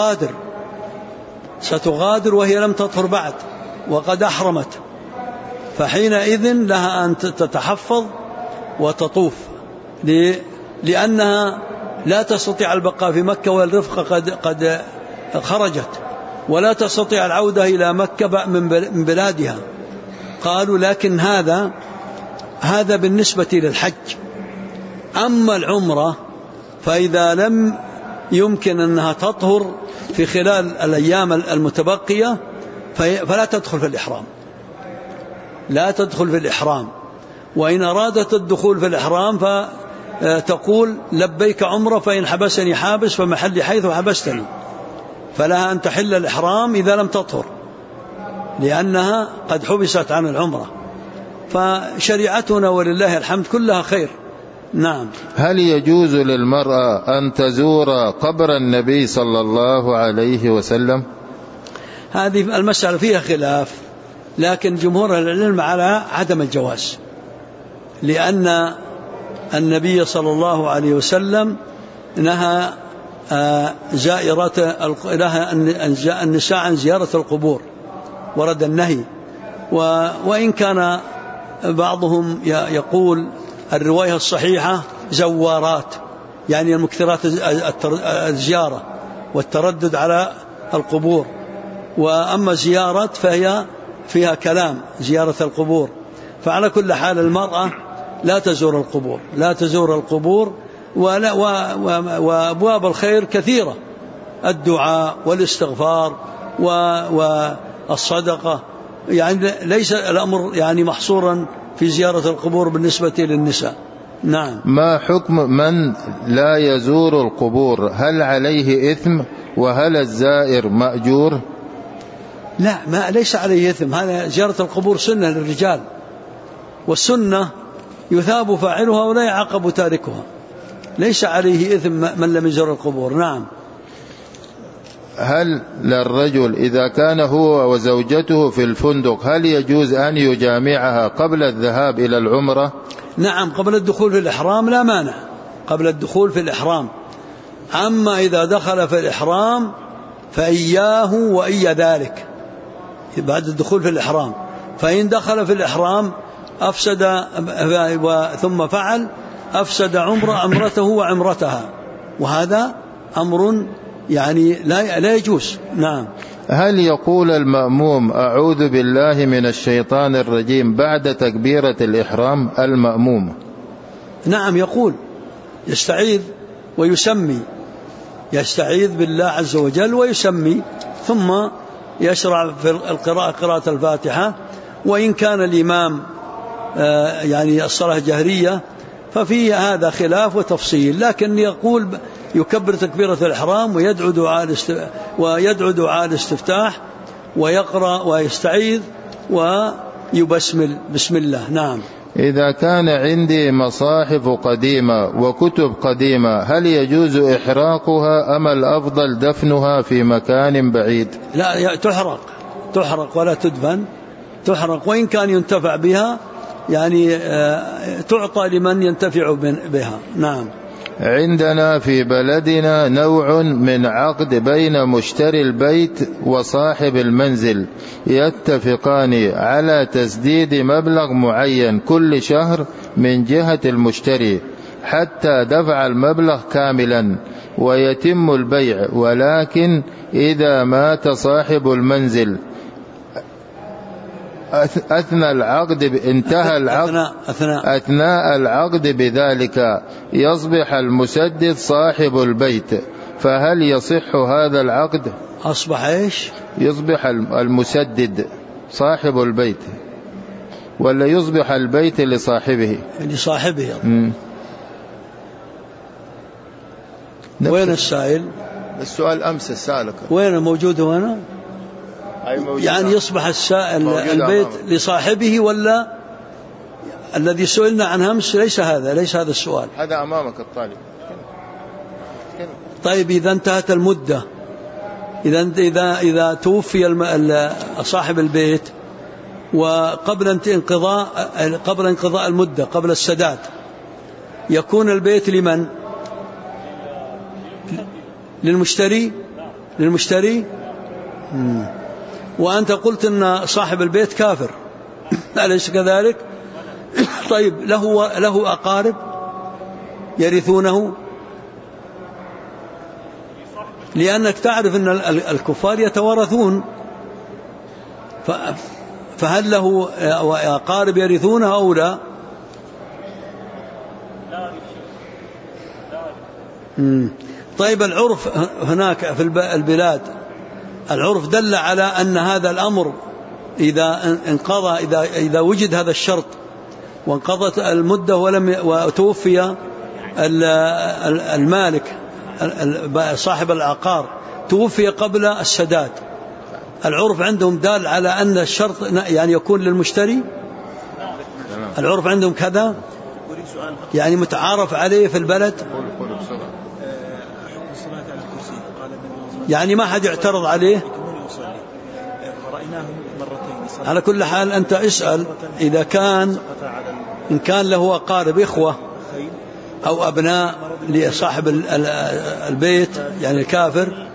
S1: ستغادر وهي لم تطهر بعد وقد أحرمت، فحينئذ لها أن تتحفظ وتطوف، لأنها لا تستطيع البقاء في مكة والرفقة قد خرجت، ولا تستطيع العودة إلى مكة من بلادها. قالوا لكن هذا بالنسبة للحج. أما العمرة فإذا لم يمكن أنها تطهر في خلال الأيام المتبقية فلا تدخل في الإحرام. وإن أرادت الدخول في الإحرام فتقول لبيك عمرة فإن حبسني حابس فمحلي حيث حبستني، فلها أن تحل الإحرام إذا لم تطهر لأنها قد حبست عن العمرة. فشريعتنا ولله الحمد كلها خير. نعم.
S2: هل يجوز للمرأة أن تزور قبر النبي صلى الله عليه وسلم؟
S1: هذه المسألة فيها خلاف، لكن جمهور العلم على عدم الجواز، لأن النبي صلى الله عليه وسلم نهى النساء عن زيارة القبور، ورد النهي. وإن كان بعضهم يقول الرواية الصحيحة زوارات، المكثرات الزيارة والتردد على القبور، وأما زيارة فهي فيها كلام زيارة القبور. فعلى كل حال المرأة لا تزور القبور وأبواب الخير كثيرة، الدعاء والاستغفار والصدقة، ليس الأمر محصورا في زيارة القبور بالنسبة للنساء. نعم.
S2: ما حكم من لا يزور القبور؟ هل عليه إثم؟ وهل الزائر مأجور؟
S1: لا، ليس عليه إثم. هذا زيارة القبور سنة للرجال، والسنة يثاب فاعلها ولا يعاقب تاركها، ليس عليه إثم من لم يزور القبور. نعم.
S2: هل للرجل إذا كان هو وزوجته في الفندق هل يجوز أن يجامعها قبل الذهاب إلى العمرة؟
S1: نعم قبل الدخول في الإحرام لا مانع، قبل الدخول في الإحرام. أما إذا دخل في الإحرام فإياه وإيا ذلك بعد الدخول في الإحرام. فإن دخل في الإحرام أفسد ثم فعل أفسد عمرته وعمرتها، وهذا أمر يعني لا يجوز. نعم.
S2: هل يقول المأموم أعوذ بالله من الشيطان الرجيم بعد تكبيرة الإحرام المأموم؟
S1: نعم يقول، يستعيذ ويسمي، يستعيذ بالله عز وجل ويسمي، ثم يشرع في القراءة قراءة الفاتحة. وإن كان الإمام يعني الصلاة جهرية ففي هذا خلاف وتفصيل، لكن يقول يكبر تكبيرة الإحرام ويدعو دعاء الاستفتاح ويقرأ ويستعيذ ويبسمل بسم الله. نعم.
S2: إذا كان عندي مصاحف قديمة وكتب قديمة هل يجوز إحراقها أم الأفضل دفنها في مكان بعيد؟
S1: لا، تحرق ولا تدفن، تحرق، وإن كان ينتفع بها يعني تعطى لمن ينتفع بها. نعم.
S2: عندنا في بلدنا نوع من عقد بين مشتري البيت وصاحب المنزل، يتفقان على تسديد مبلغ معين كل شهر من جهة المشتري حتى دفع المبلغ كاملا ويتم البيع، ولكن إذا مات صاحب المنزل أثناء العقد بذلك يصبح المسدد صاحب البيت، فهل يصح هذا العقد؟
S1: أصبح إيش؟
S2: يصبح المسدد صاحب البيت ولا يصبح البيت لصاحبه؟
S1: وين السائل؟
S2: السؤال أمس السالك
S1: وين موجود هنا؟ يعني يصبح البيت لصاحبه ولا الذي سئلنا عنه أمس؟ ليس هذا السؤال.
S2: هذا أمامك الطالب.
S1: طيب إذا انتهت المدة، إذا توفي صاحب البيت وقبل انقضاء المدة، قبل السداد، يكون البيت لمن؟ للمشتري. وأنت قلت أن صاحب البيت كافر، أليس كذلك؟ طيب له أقارب يرثونه؟ لأنك تعرف أن الكفار يتوارثون، فهل له أقارب يرثونه أو لا؟ طيب العرف هناك في البلاد، العرف دل على أن هذا الأمر إذا انقضى، إذا وجد هذا الشرط وانقضت المدة وتوفي المالك صاحب العقار، توفي قبل السداد، العرف عندهم دال على أن الشرط يعني يكون للمشتري. العرف عندهم كذا، يعني متعارف عليه في البلد، يعني ما حد يعترض عليه. على كل حال أنت اسأل إذا كان له أقارب إخوة أو أبناء لصاحب البيت يعني الكافر،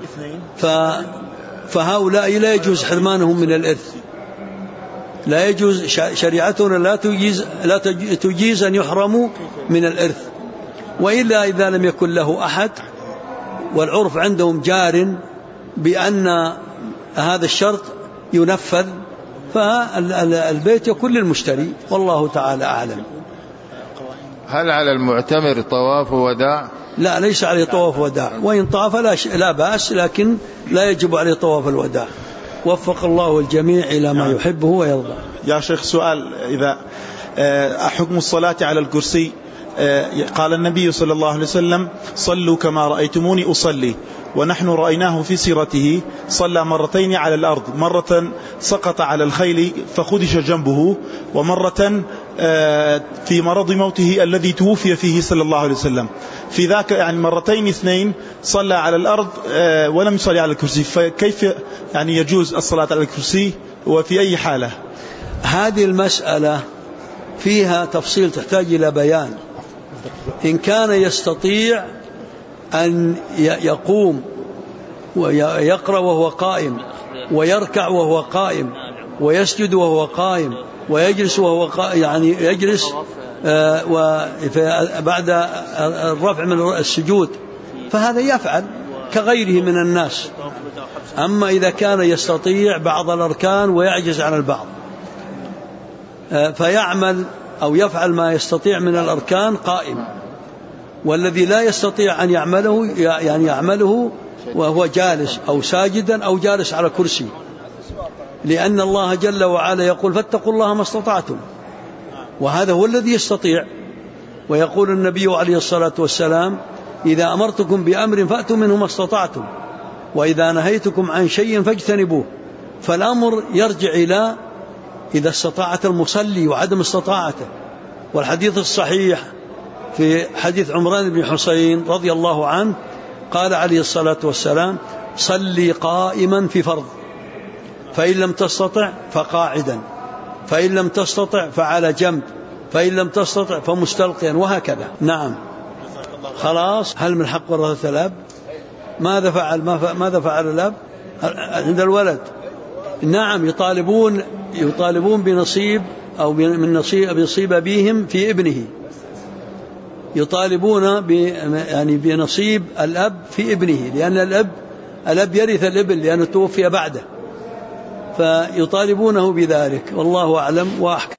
S1: فهؤلاء لا يجوز حرمانهم من الإرث، لا يجوز، شريعتنا لا تجيز أن يحرموا من الإرث، وإلا إذا لم يكن له أحد والعرف عندهم جار بأن هذا الشرط ينفذ، فالبيت يكون للمشتري، والله تعالى أعلم.
S2: هل على المعتمر طواف وداع؟
S1: لا، ليس عليه طواف وداع، وإن طاف لا بأس، لكن لا يجب عليه طواف الوداع. وفق الله الجميع إلى ما يحبه ويرضى.
S3: يا شيخ سؤال، إذا حكم الصلاة على الكرسي، قال النبي صلى الله عليه وسلم صلوا كما رأيتموني أصلي، ونحن رأيناه في سيرته صلى مرتين على الأرض، مرة سقط على الخيل فخدش جنبه، ومرة في مرض موته الذي توفي فيه صلى الله عليه وسلم، في ذاك يعني مرتين اثنين صلى على الأرض ولم يصلي على الكرسي، فكيف يعني يجوز الصلاة على الكرسي وفي أي حالة؟
S1: هذه المسألة فيها تفصيل تحتاج إلى بيان. إن كان يستطيع أن يقوم ويقرأ وهو قائم، ويركع وهو قائم، ويسجد وهو قائم، ويجلس وهو قائم، يعني يجلس بعد الرفع من السجود، فهذا يفعل كغيره من الناس. أما إذا كان يستطيع بعض الأركان ويعجز عن البعض، فيعمل أو يفعل ما يستطيع من الأركان قائم، والذي لا يستطيع أن يعمله يعني يعمله وهو جالس أو ساجدا أو جالس على كرسي، لأن الله جل وعلا يقول فاتقوا الله ما استطعتم، وهذا هو الذي يستطيع. ويقول النبي عليه الصلاة والسلام إذا أمرتكم بأمر فأتوا منه ما استطعتم، وإذا نهيتكم عن شيء فاجتنبوه. فالأمر يرجع إلى إذا استطاعت المصلي وعدم استطاعته. والحديث الصحيح في حديث عمران بن حسين رضي الله عنه قال عليه الصلاة والسلام صلي قائما في فرض، فإن لم تستطع فقاعدا، فإن لم تستطع فعلى جنب، فإن لم تستطع فمستلقيا، وهكذا. نعم. خلاص. هل من حق ورثة الأب؟ ماذا فعل الأب عند الولد؟ نعم، يطالبون بنصيب أو من نصيب أبيهم في ابنه، يطالبون يعني بنصيب الأب في ابنه، لأن الأب يرث الابن لأنه توفي بعده، فيطالبونه بذلك. والله أعلم وأحكم.